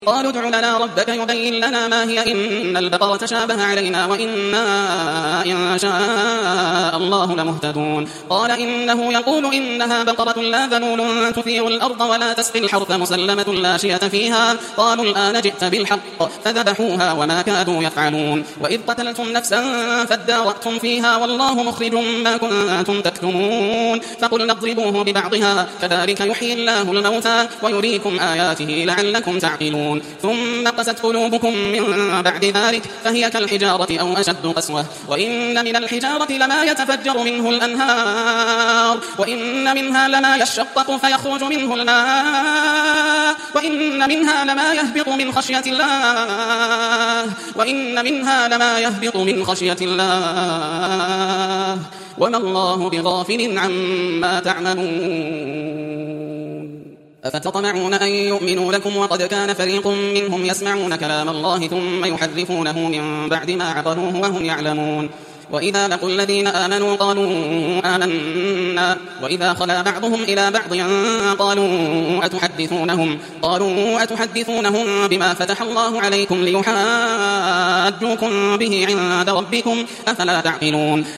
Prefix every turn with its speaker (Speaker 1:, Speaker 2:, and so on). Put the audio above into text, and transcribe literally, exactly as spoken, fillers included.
Speaker 1: قالوا ادع لنا ربك يبين لنا ما هي إن البقرة تشابه علينا وإنا إن شاء الله لمهتدون قال إنه يقول إنها بقرة لا ذلول تثير الأرض ولا تسقي الحرث مسلمة لا شية فيها قالوا الآن جئت بالحق فذبحوها وما كادوا يفعلون وإذ قتلتم نفسا فادارأتم فيها والله مخرج ما كنتم تكتمون فقلنا اضربوه ببعضها كذلك يحيي الله الموتى ويريكم آياته لعلكم تعقلون ثم قست قلوبكم من بعد ذلك فهي كالحجارة أو أشد قسوة وإن من الحجارة لما يتفجر منه الأنهار وإن منها لما يشقق فيخرج منه الماء وإن منها لما يهبط من خشية الله وإن منها لما يهبط من خشية الله وما الله بغافل عما تعملون أفتطمعون أن يؤمنوا لكم وقد كان فريق منهم يسمعون كلام الله ثم يحرفونه من بعد ما عقلوه وهم يعلمون وإذا لقوا الذين آمنوا قالوا آمنا وإذا خلا بعضهم إلى بعض قالوا أتحدثونهم قالوا أتحدثونهم بما فتح الله عليكم ليحاجوكم به عند ربكم أفلا تعقلون